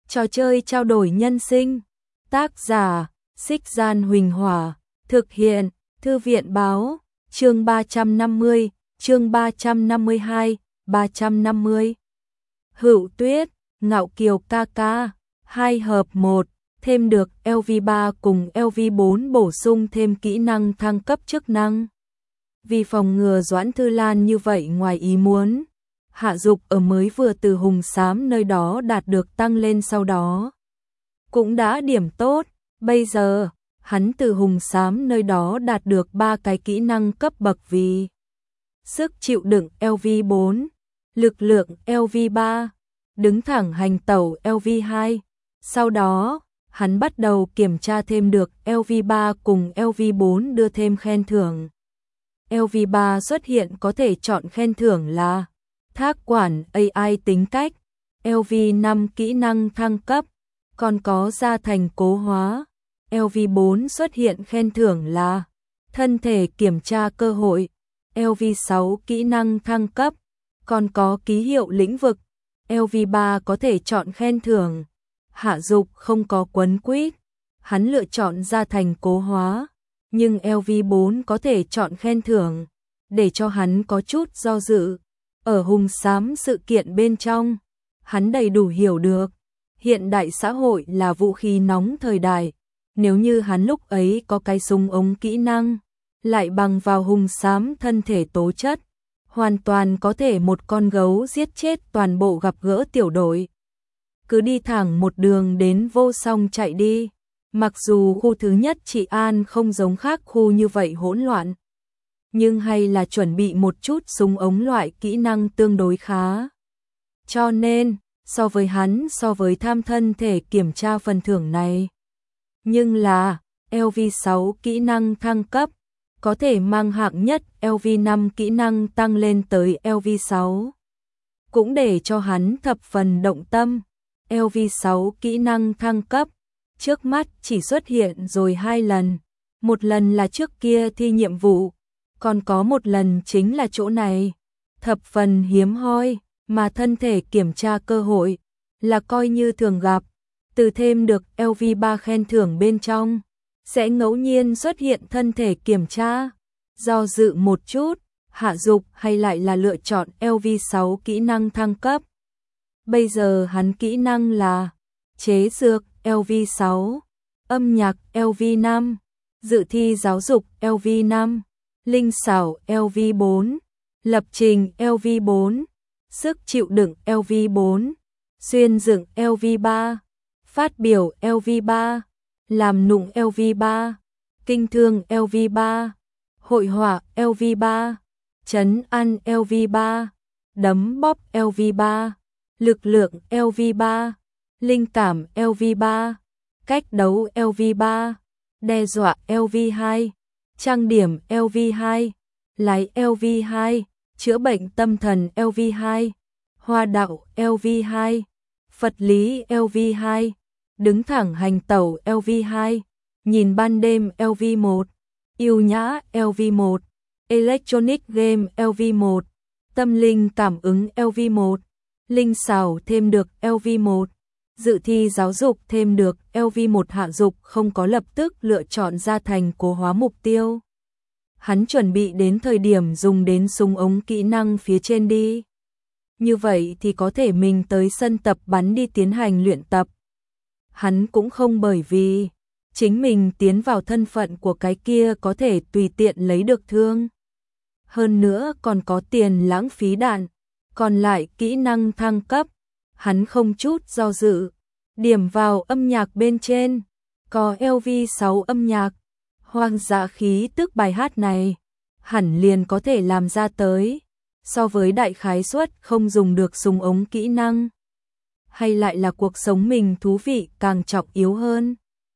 Trò chơi trao đổi nhân sinh. Tác giả: Xích Gian Huỳnh Hỏa. Thực hiện: Thư viện báo. Chương 350, chương 352, 350. Hữu Tuyết, Ngạo Kiều ca ca, 2 hợp 1, thêm được LV3 cùng LV4 bổ sung thêm kỹ năng thăng cấp chức năng. Vì phòng ngừa Doãn Thư Lan như vậy ngoài ý muốn, Hạ Dục ở mới vừa từ Hùng Xám nơi đó đạt được tăng lên sau đó. Cũng đã điểm tốt, bây giờ, hắn từ Hùng Xám nơi đó đạt được 3 cái kỹ năng cấp bậc vì sức chịu đựng LV4, lực lượng LV3, đứng thẳng hành tẩu LV2. Sau đó, hắn bắt đầu kiểm tra thêm được LV3 cùng LV4 đưa thêm khen thưởng. LV3 xuất hiện có thể chọn khen thưởng là Thác quản AI tính cách, LV5 kỹ năng thăng cấp, còn có gia thành cố hóa. LV4 xuất hiện khen thưởng là thân thể kiểm tra cơ hội, LV6 kỹ năng thăng cấp, còn có ký hiệu lĩnh vực. LV3 có thể chọn khen thưởng. Hạ Dục không có quấn quýt, hắn lựa chọn gia thành cố hóa, nhưng LV4 có thể chọn khen thưởng, để cho hắn có chút do dự. Ở Hùng Xám sự kiện bên trong, hắn đầy đủ hiểu được, hiện đại xã hội là vũ khí nóng thời đại, nếu như hắn lúc ấy có cái súng ống kỹ năng, lại bằng vào Hùng Xám thân thể tố chất, hoàn toàn có thể một con gấu giết chết toàn bộ gặp gỡ tiểu đội. Cứ đi thẳng một đường đến Vô Song chạy đi, mặc dù khu thứ nhất trị an không giống khác khu như vậy hỗn loạn, nhưng hay là chuẩn bị một chút súng ống loại kỹ năng tương đối khá. Cho nên, so với tham thân thể kiểm tra phần thưởng này. Nhưng là, LV6 kỹ năng thăng cấp, có thể mang hạng nhất LV5 kỹ năng tăng lên tới LV6. Cũng để cho hắn thập phần động tâm, LV6 kỹ năng thăng cấp, trước mắt chỉ xuất hiện rồi 2 lần. Một lần là trước kia thi nhiệm vụ, còn có một lần chính là chỗ này. Thập phần hiếm hoi, mà thân thể kiểm tra cơ hội, là coi như thường gặp. Từ thêm được LV3 khen thưởng bên trong, sẽ ngẫu nhiên xuất hiện thân thể kiểm tra. Do dự một chút, Hạ Dục hay lại là lựa chọn LV6 kỹ năng thăng cấp. Bây giờ hắn kỹ năng là chế dược LV6, âm nhạc LV5, dự thi giáo dục LV5, linh xảo LV4, lập trình LV4, sức chịu đựng LV4, xuyên dựng LV3, phát biểu LV3, làm nụng LV3, kinh thương LV3, hội họa LV3, trấn an LV3, đấm bóp LV3, lực lượng LV3, linh cảm LV3, cách đấu LV3, đe dọa LV2, trang điểm LV2, lái LV2, chữa bệnh tâm thần LV2, hoa đạo LV2, Phật lý LV2, đứng thẳng hành tẩu LV2, nhìn ban đêm LV1, yêu nhã LV1, electronic game LV1, tâm linh cảm ứng LV1, linh xảo thêm được LV1, dự thi giáo dục thêm được LV1. Hạ Dục không có lập tức lựa chọn gia thành cố hóa mục tiêu. Hắn chuẩn bị đến thời điểm dùng đến súng ống kỹ năng phía trên đi. Như vậy thì có thể mình tới sân tập bắn đi tiến hành luyện tập. Hắn cũng không bởi vì chính mình tiến vào thân phận của cái kia có thể tùy tiện lấy được thương. Hơn nữa còn có tiền lãng phí đạn. Còn lại kỹ năng thăng cấp, hắn không chút do dự, điểm vào âm nhạc bên trên, có LV6 âm nhạc, hoang dã khí tức bài hát này, hẳn liền có thể làm ra tới, so với đại khái suất không dùng được súng ống kỹ năng. Hay lại là cuộc sống mình thú vị càng trọng yếu hơn.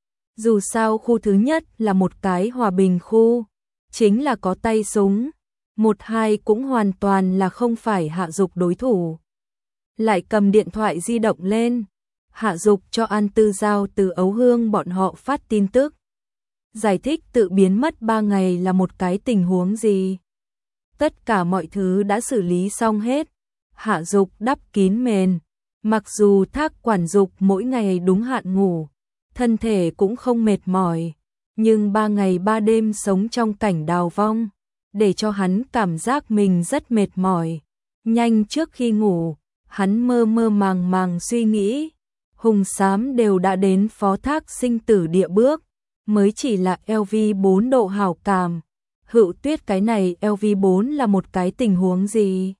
Dù sao khu thứ nhất là một cái hòa bình khu, chính là có tay súng. 1-2 cũng hoàn toàn là không phải Hạ Dục đối thủ. Lại cầm điện thoại di động lên, Hạ Dục cho An Tư Giao từ Ấu Hương bọn họ phát tin tức. Giải thích tự biến mất 3 ngày là một cái tình huống gì. Tất cả mọi thứ đã xử lý xong hết. Hạ Dục đắp kín mền, Mặc dù Thác quản dục mỗi ngày đúng hạn ngủ, thân thể cũng không mệt mỏi, nhưng 3 ngày 3 đêm sống trong cảnh đào vong, để cho hắn cảm giác mình rất mệt mỏi. Nhanh trước khi ngủ, hắn mơ mơ màng màng suy nghĩ, Hùng Xám đều đã đến phó thác sinh tử địa bước, mới chỉ là LV4 độ hảo cảm. Hữu Tuyết cái này LV4 là một cái tình huống gì?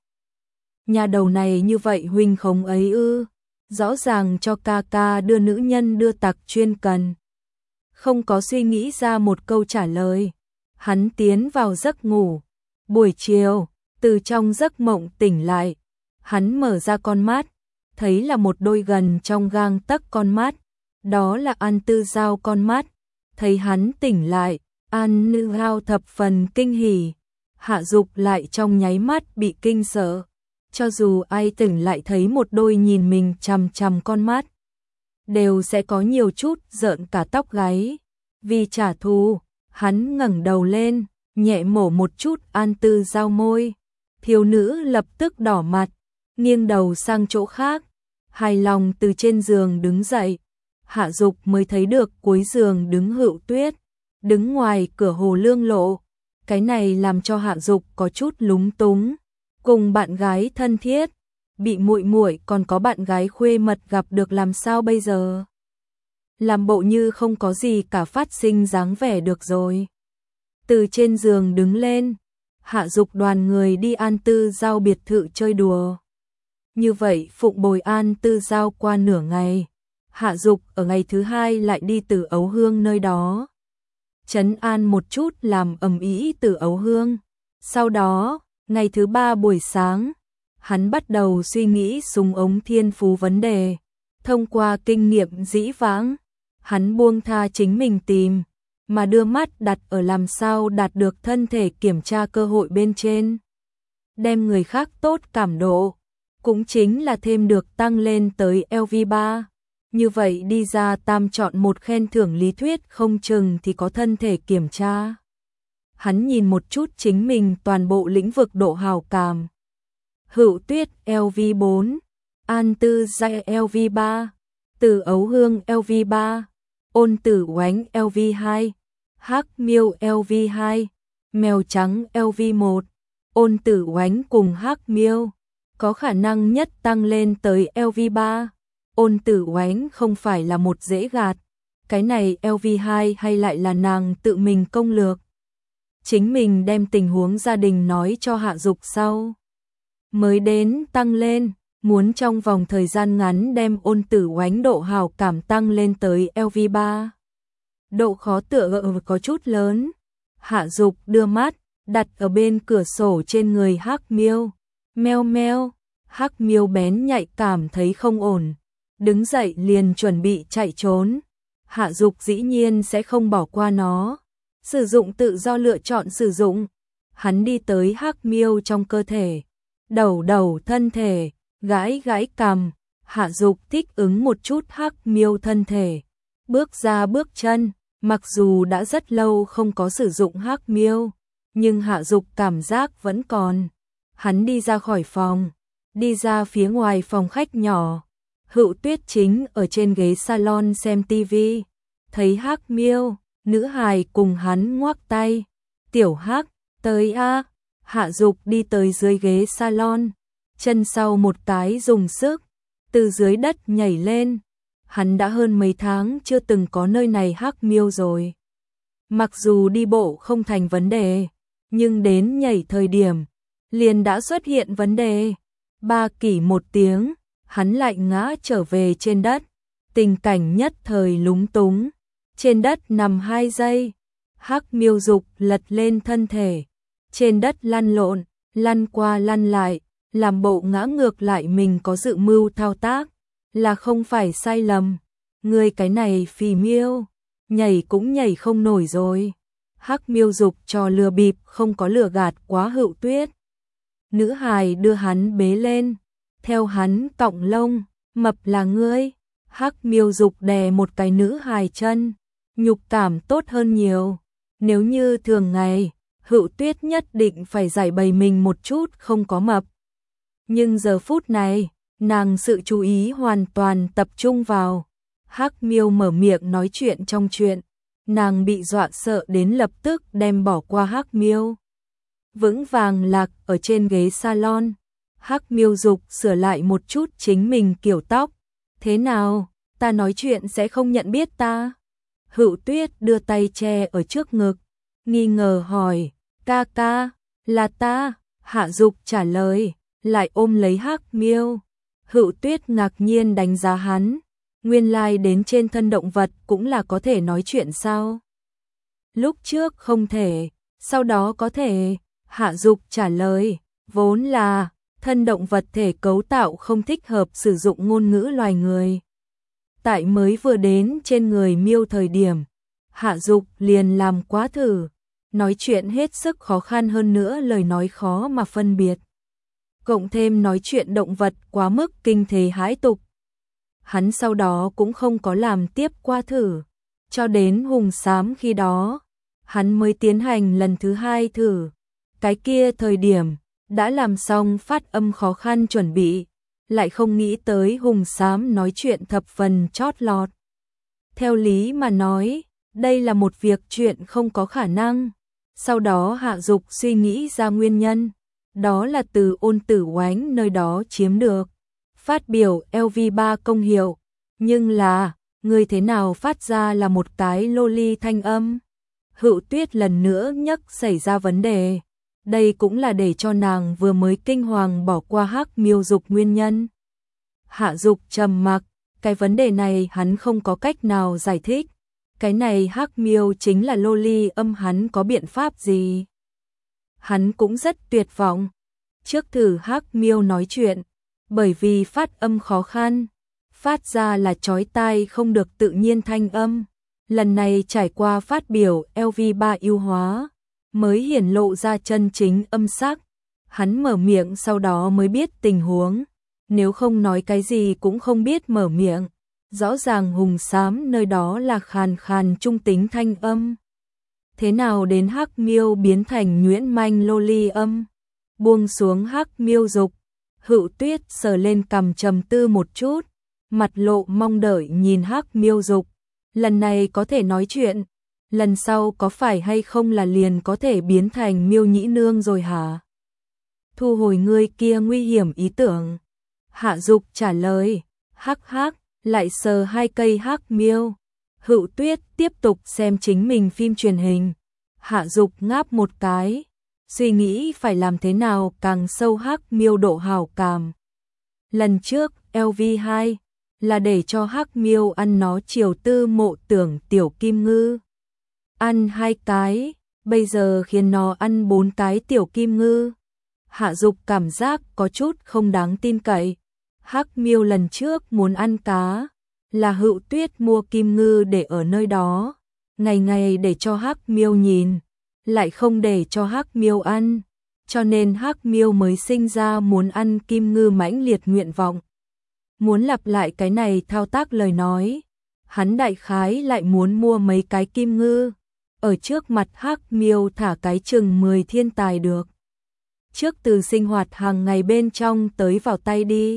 Nhà đầu này như vậy huynh không ấy ư? Rõ ràng cho ca ca đưa nữ nhân đưa tặc chuyên cần. Không có suy nghĩ ra một câu trả lời. Hắn tiến vào giấc ngủ. Buổi chiều, từ trong giấc mộng tỉnh lại, hắn mở ra con mắt, thấy là một đôi gần trong gang tấc con mắt, đó là An Tư Giao con mắt. Thấy hắn tỉnh lại, An Tư Giao thập phần kinh hỉ, Hạ Dục lại trong nháy mắt bị kinh sợ. Cho dù ai tỉnh lại thấy một đôi nhìn mình chằm chằm con mắt, đều sẽ có nhiều chút rợn cả tóc gáy. Vì trả thù, hắn ngẩng đầu lên, nhẹ mổ một chút An Tư Giao môi. Thiếu nữ lập tức đỏ mặt, nghiêng đầu sang chỗ khác, hài lòng từ trên giường đứng dậy. Hạ Dục mới thấy được cuối giường đứng Hữu Tuyết, đứng ngoài cửa hồ lương lộ. Cái này làm cho Hạ Dục có chút lúng túng. Cùng bạn gái thân thiết, bị muội muội còn có bạn gái khuê mật gặp được làm sao bây giờ? Làm bộ như không có gì cả phát sinh dáng vẻ được rồi. Từ trên giường đứng lên, Hạ Dục đoàn người đi An Tư Giao biệt thự chơi đùa. Như vậy phụng bồi An Tư Giao qua nửa ngày. Hạ Dục ở ngày thứ hai lại đi Từ Ấu Hương nơi đó, trấn an một chút làm ầm ĩ Từ Ấu Hương. Sau đó, ngày thứ ba buổi sáng, hắn bắt đầu suy nghĩ súng ống thiên phú vấn đề. Thông qua kinh nghiệm dĩ vãng, hắn buông tha chính mình tìm, mà đưa mắt đặt ở làm sao đạt được thân thể kiểm tra cơ hội bên trên. Đem người khác tốt cảm độ, cũng chính là thêm được tăng lên tới LV3. Như vậy đi ra tam chọn một khen thưởng lý thuyết không chừng thì có thân thể kiểm tra. Hắn nhìn một chút chính mình toàn bộ lĩnh vực độ hào cảm. Hữu Tuyết LV4, An Tư Giao LV3, Từ Ấu Hương LV3, Ôn Tử Oánh LV2, Hắc Miêu LV2, Mèo Trắng LV1. Ôn Tử Oánh cùng Hắc Miêu có khả năng nhất tăng lên tới LV3. Ôn Tử Oánh không phải là một dễ gạt. Cái này LV2 hay lại là nàng tự mình công lược. Chính mình đem tình huống gia đình nói cho Hạ Dục sau. Mới đến tăng lên, muốn trong vòng thời gian ngắn đem Ôn Tử Oánh độ hào cảm tăng lên tới LV3. Độ khó tựa có chút lớn. Hạ Dục đưa mắt, đặt ở bên cửa sổ trên người Hắc Miêu. Meo meo, Hắc Miêu bén nhạy cảm thấy không ổn. Đứng dậy liền chuẩn bị chạy trốn. Hạ Dục dĩ nhiên sẽ không bỏ qua nó. Sử dụng tự do lựa chọn sử dụng. Hắn đi tới Hắc Miêu trong cơ thể, đầu đầu thân thể, gãi gãi cằm. Hạ Dục thích ứng một chút Hắc Miêu thân thể, bước ra bước chân. Mặc dù đã rất lâu không có sử dụng Hắc Miêu, nhưng Hạ Dục cảm giác vẫn còn. Hắn đi ra khỏi phòng, đi ra phía ngoài phòng khách nhỏ. Hữu Tuyết chính ở trên ghế salon xem tivi, thấy Hắc Miêu, nữ hài cùng hắn ngoắc tay. Tiểu Hắc, tới a. Hạ Dục đi tới dưới ghế salon, chân sau một cái dùng sức, từ dưới đất nhảy lên. Hắn đã hơn mấy tháng chưa từng có nơi này Hắc Miêu rồi. Mặc dù đi bộ không thành vấn đề, nhưng đến nhảy thời điểm, liền đã xuất hiện vấn đề. Ba kỷ một tiếng, hắn lại ngã trở về trên đất. Tình cảnh nhất thời lúng túng. Trên đất nằm 2 giây. Hắc Miêu Dục lật lên thân thể. Trên đất lăn lộn, lăn qua lăn lại, làm bộ ngã ngược lại mình có dự mưu thao tác. Là không phải sai lầm. Người cái này phì miêu, nhảy cũng nhảy không nổi rồi. Hắc Miêu Dục trò lừa bịp không có lừa gạt quá Hữu Tuyết. Nữ hài đưa hắn bế lên, theo hắn cọng lông, mập là ngươi. Hắc Miêu Dục đè một cái nữ hài chân, nhục cảm tốt hơn nhiều. Nếu như thường ngày, Hữu Tuyết nhất định phải giải bày mình một chút không có mập. Nhưng giờ phút này, nàng sự chú ý hoàn toàn tập trung vào Hắc Miêu mở miệng nói chuyện trong chuyện, nàng bị dọa sợ đến lập tức đem bỏ qua Hắc Miêu. Vững vàng lạc ở trên ghế salon, Hắc Miêu dục sửa lại một chút chính mình kiểu tóc. Thế nào, ta nói chuyện sẽ không nhận biết ta? Hựu Tuyết đưa tay che ở trước ngực, nghi ngờ hỏi, ca ca, là ta? Hạ Dục trả lời, lại ôm lấy Hắc Miêu. Hựu Tuyết ngạc nhiên đánh giá hắn, nguyên lai đến trên thân động vật cũng là có thể nói chuyện sao? Lúc trước không thể, sau đó có thể. Hạ Dục trả lời, vốn là thân động vật thể cấu tạo không thích hợp sử dụng ngôn ngữ loài người. Tại mới vừa đến trên người Miêu thời điểm, Hạ Dục liền làm quá thử, nói chuyện hết sức khó khăn, hơn nữa lời nói khó mà phân biệt. Cộng thêm nói chuyện động vật quá mức kinh thế hãi tục. Hắn sau đó cũng không có làm tiếp qua thử, cho đến Hùng Xám khi đó, hắn mới tiến hành lần thứ 2 thử. Cái kia thời điểm, đã làm xong phát âm khó khăn chuẩn bị, lại không nghĩ tới Hùng Xám nói chuyện thập phần chót lọt. Theo lý mà nói, đây là một việc chuyện không có khả năng. Sau đó Hạ Dục suy nghĩ ra nguyên nhân, đó là từ Ôn Tử Oánh nơi đó chiếm được. Phát biểu LV3 công hiệu, nhưng là, người thế nào phát ra là một cái loli thanh âm. Hựu Tuyết lần nữa nhắc xảy ra vấn đề. Đây cũng là để cho nàng vừa mới kinh hoàng bỏ qua Hắc Miêu dục nguyên nhân. Hạ Dục trầm mặc, cái vấn đề này hắn không có cách nào giải thích. Cái này Hắc Miêu chính là loli âm, hắn có biện pháp gì? Hắn cũng rất tuyệt vọng. Trước thử Hắc Miêu nói chuyện, bởi vì phát âm khó khăn, phát ra là chói tai không được tự nhiên thanh âm. Lần này trải qua phát biểu LV3 ưu hóa, mới hiển lộ ra chân chính âm sắc. Hắn mở miệng sau đó mới biết tình huống, nếu không nói cái gì cũng không biết mở miệng. Rõ ràng Hùng Xám nơi đó là khàn khàn trung tính thanh âm. Thế nào đến Hắc Miêu biến thành nhuyễn manh loli âm? Buông xuống Hắc Miêu dục, Hựu Tuyết sờ lên cằm trầm tư một chút, mặt lộ mong đợi nhìn Hắc Miêu dục. Lần này có thể nói chuyện, lần sau có phải hay không là liền có thể biến thành Miêu Nhĩ Nương rồi hả? Thu hồi ngươi kia nguy hiểm ý tưởng. Hạ Dục trả lời, hắc hắc, lại sờ 2 cây Hắc Miêu. Hựu Tuyết tiếp tục xem chính mình phim truyền hình. Hạ Dục ngáp một cái, suy nghĩ phải làm thế nào càng sâu Hắc Miêu độ hảo cảm. Lần trước LV2 là để cho Hắc Miêu ăn nó chiều tư mộ tưởng tiểu kim ngư. Ăn 2 cái, bây giờ khiến nó ăn 4 cái tiểu kim ngư. Hạ Dục cảm giác có chút không đáng tin cậy. Hắc Miêu lần trước muốn ăn cá, là Hựu Tuyết mua kim ngư để ở nơi đó, ngày ngày để cho Hắc Miêu nhìn, lại không để cho Hắc Miêu ăn, cho nên Hắc Miêu mới sinh ra muốn ăn kim ngư mãnh liệt nguyện vọng. Muốn lặp lại cái này thao tác lời nói, hắn đại khái lại muốn mua mấy cái kim ngư, ở trước mặt Hắc Miêu thả cái chừng 10 thiên tài được. Trước từ sinh hoạt hàng ngày bên trong tới vào tay đi.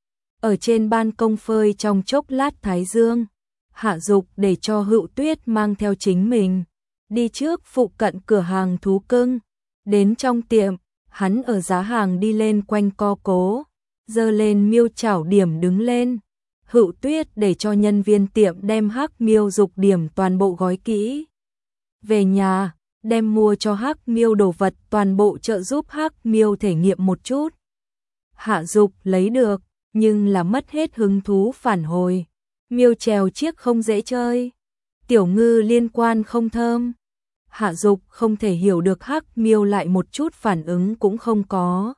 Ở trên ban công phơi trong chốc lát thái dương, Hạ Dục để cho Hựu Tuyết mang theo chính mình, đi trước phụ cận cửa hàng thú cưng. Đến trong tiệm, hắn ở giá hàng đi lên quanh co cố, giơ lên miêu chảo điểm đứng lên. Hựu Tuyết để cho nhân viên tiệm đem Hắc Miêu dục điểm toàn bộ gói kỹ. Về nhà, đem mua cho Hắc Miêu đồ vật toàn bộ trợ giúp Hắc Miêu thể nghiệm một chút. Hạ Dục lấy được, nhưng là mất hết hứng thú phản hồi. Miêu trèo chiếc không dễ chơi, tiểu ngư liên quan không thơm. Hạ Dục không thể hiểu được Hắc Miêu lại một chút phản ứng cũng không có.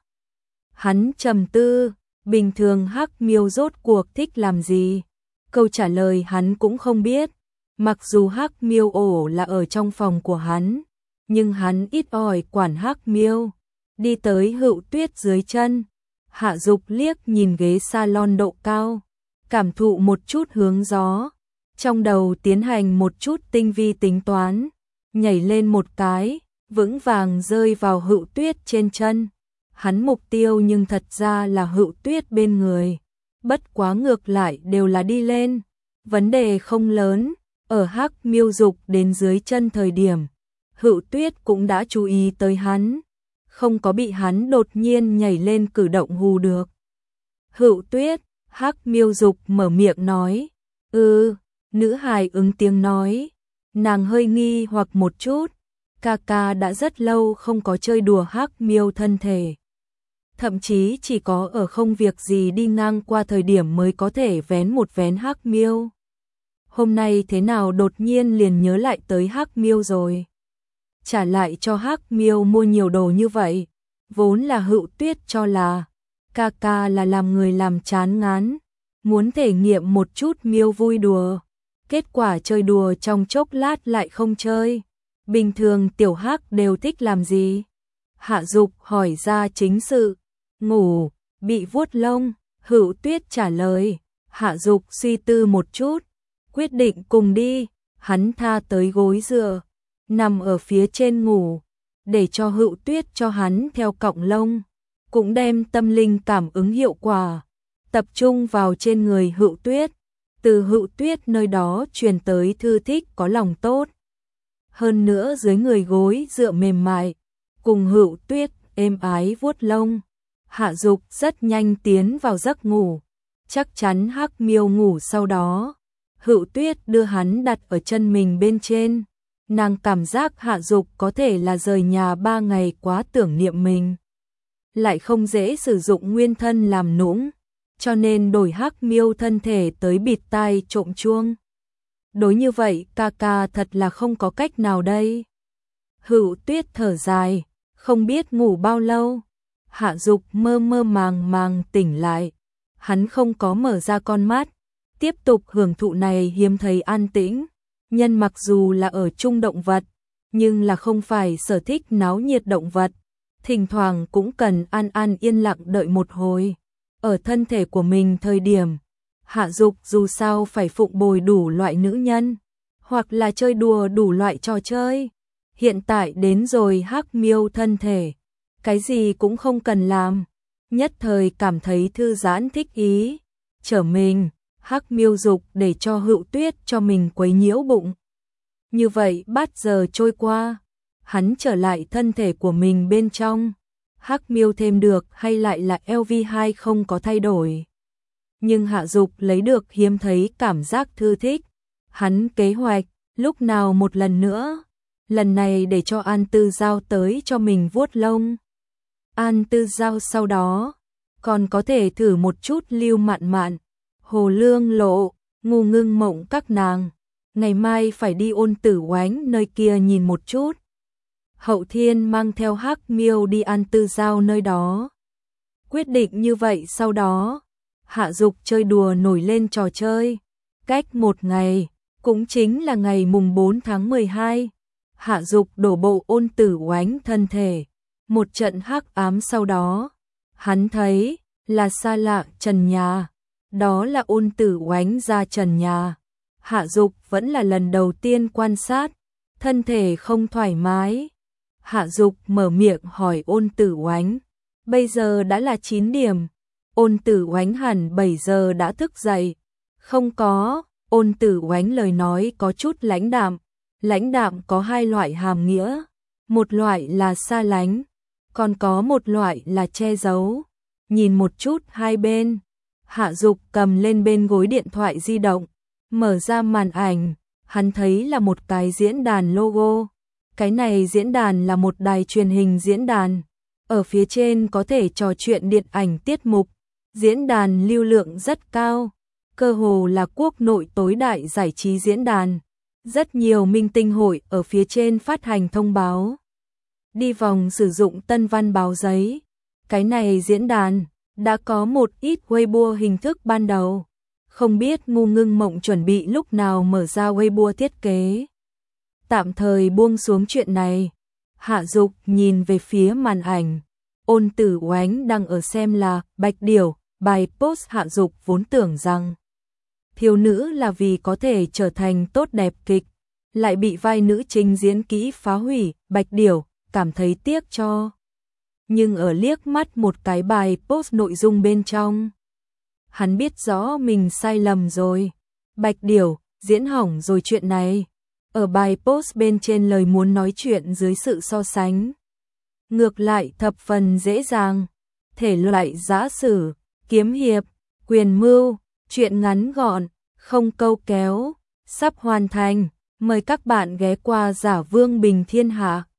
Hắn trầm tư, bình thường Hắc Miêu rốt cuộc thích làm gì? Câu trả lời hắn cũng không biết. Mặc dù Hắc Miêu ổ là ở trong phòng của hắn, nhưng hắn ít ỏi quản Hắc Miêu. Đi tới Hựu Tuyết dưới chân, Hạ Dục liếc nhìn ghế salon độ cao, cảm thụ một chút hướng gió, trong đầu tiến hành một chút tinh vi tính toán, nhảy lên một cái, vững vàng rơi vào Hựu Tuyết trên chân. Hắn mục tiêu nhưng thật ra là Hựu Tuyết bên người, bất quá ngược lại đều là đi lên. Vấn đề không lớn, ở Hắc Miêu Dục đến dưới chân thời điểm, Hựu Tuyết cũng đã chú ý tới hắn, không có bị hắn đột nhiên nhảy lên cử động hù được. Hựu Tuyết, Hắc Miêu Dục mở miệng nói, nữ hài ứng tiếng nói, nàng hơi nghi hoặc một chút, ca ca đã rất lâu không có chơi đùa Hắc Miêu thân thể. Thậm chí chỉ có ở không việc gì đi ngang qua thời điểm mới có thể vén một vén Hắc Miêu. Hôm nay thế nào đột nhiên liền nhớ lại tới Hắc Miêu rồi. Trả lại cho Hắc Miêu mua nhiều đồ như vậy, vốn là Hựu Tuyết cho là ca ca là làm người làm chán ngán, muốn thể nghiệm một chút Miêu vui đùa. Kết quả chơi đùa trong chốc lát lại không chơi. Bình thường tiểu Hắc đều thích làm gì? Hạ Dục hỏi ra chính sự. Ngủ, bị vuốt lông, Hựu Tuyết trả lời. Hạ Dục suy tư một chút, quyết định cùng đi. Hắn tha tới gối dựa, nằm ở phía trên ngủ, để cho Hựu Tuyết cho hắn theo cọng lông, cũng đem tâm linh cảm ứng hiệu quả tập trung vào trên người Hựu Tuyết. Từ Hựu Tuyết nơi đó truyền tới thư thích có lòng tốt. Hơn nữa dưới người gối dựa mềm mại, cùng Hựu Tuyết êm ái vuốt lông, Hạ Dục rất nhanh tiến vào giấc ngủ. Chắc chắn Hắc Miêu ngủ sau đó, Hựu Tuyết đưa hắn đặt ở chân mình bên trên. Nàng cảm giác Hạ Dục có thể là rời nhà 3 ngày quá tưởng niệm mình, lại không dễ sử dụng nguyên thân làm nũng, cho nên đổi Hắc Miêu thân thể tới bịt tai trộm chuông. Đối như vậy ca ca thật là không có cách nào đây. Hựu Tuyết thở dài, không biết ngủ bao lâu. Hạ Dục mơ mơ màng màng tỉnh lại, hắn không có mở ra con mắt, tiếp tục hưởng thụ này hiếm thấy an tĩnh. Nhân mặc dù là ở chung động vật, nhưng là không phải sở thích náo nhiệt động vật, thỉnh thoảng cũng cần an an yên lặng đợi một hồi. Ở thân thể của mình thời điểm, Hạ Dục dù sao phải phụng bồi đủ loại nữ nhân, hoặc là chơi đùa đủ loại trò chơi. Hiện tại đến rồi Hắc Miêu thân thể, cái gì cũng không cần làm, nhất thời cảm thấy thư giãn thích ý. Trở mình, Hắc Miêu Dục để cho Hựu Tuyết cho mình quấy nhiễu bụng. Như vậy bát giờ trôi qua, hắn trở lại thân thể của mình bên trong. Hắc Miêu thêm được hay lại là LV2 không có thay đổi. Nhưng Hạ Dục lấy được hiếm thấy cảm giác thư thích. Hắn kế hoạch, lúc nào một lần nữa. Lần này để cho An Tư Giao tới cho mình vuốt lông. An Tư Giao sau đó, còn có thể thử một chút Lưu Mạn Mạn, Hồ Lương Lộ, Ngô Ngưng Mộng các nàng. Ngày mai phải đi Ôn Tử Oánh nơi kia nhìn một chút. Hậu Thiên mang theo Hắc Miêu đi An Tư Giao nơi đó. Quyết định như vậy sau đó, Hạ Dục chơi đùa nổi lên trò chơi. Cách một ngày, cũng chính là ngày mùng 4 tháng 12, Hạ Dục đổ bộ Ôn Tử Oánh thân thể. Một trận hắc ám sau đó, hắn thấy là xa lạ trần nhà. Đó là Ôn Tử Oánh ra trần nhà. Hạ Dục vẫn là lần đầu tiên quan sát, thân thể không thoải mái. Hạ Dục mở miệng hỏi Ôn Tử Oánh, bây giờ đã là 9 điểm. Ôn Tử Oánh hẳn 7 giờ đã thức dậy. Không có, Ôn Tử Oánh lời nói có chút lãnh đạm. Lãnh đạm có hai loại hàm nghĩa, một loại là xa lánh, còn có một loại là che giấu. Nhìn một chút hai bên, Hạ Dục cầm lên bên gối điện thoại di động, mở ra màn ảnh, hắn thấy là một cái diễn đàn logo. Cái này diễn đàn là một đài truyền hình diễn đàn, ở phía trên có thể trò chuyện điện ảnh tiết mục. Diễn đàn lưu lượng rất cao, cơ hồ là quốc nội tối đại giải trí diễn đàn. Rất nhiều minh tinh hội ở phía trên phát hành thông báo. Đi vòng sử dụng tân văn báo giấy. Cái này diễn đàn đã có một ít Weibo hình thức ban đầu. Không biết Ngô Ngưng Mộng chuẩn bị lúc nào mở ra Weibo thiết kế. Tạm thời buông xuống chuyện này. Hạ Dục nhìn về phía màn ảnh. Ôn Tử Oánh đang ở xem là Bạch Điểu. Bài post Hạ Dục vốn tưởng rằng thiếu nữ là vì có thể trở thành tốt đẹp kịch, lại bị vai nữ chính diễn kỹ phá hủy. Bạch Điểu cảm thấy tiếc cho. Nhưng ở liếc mắt một cái bài post nội dung bên trong, hắn biết rõ mình sai lầm rồi. Bạch Điểu, diễn hỏng rồi chuyện này. Ở bài post bên trên lời muốn nói chuyện dưới sự so sánh. Ngược lại thập phần dễ dàng. Thể loại giã sử, kiếm hiệp, quyền mưu, chuyện ngắn gọn, không câu kéo, sắp hoàn thành. Mời các bạn ghé qua Giả Vương Bình Thiên Hạ.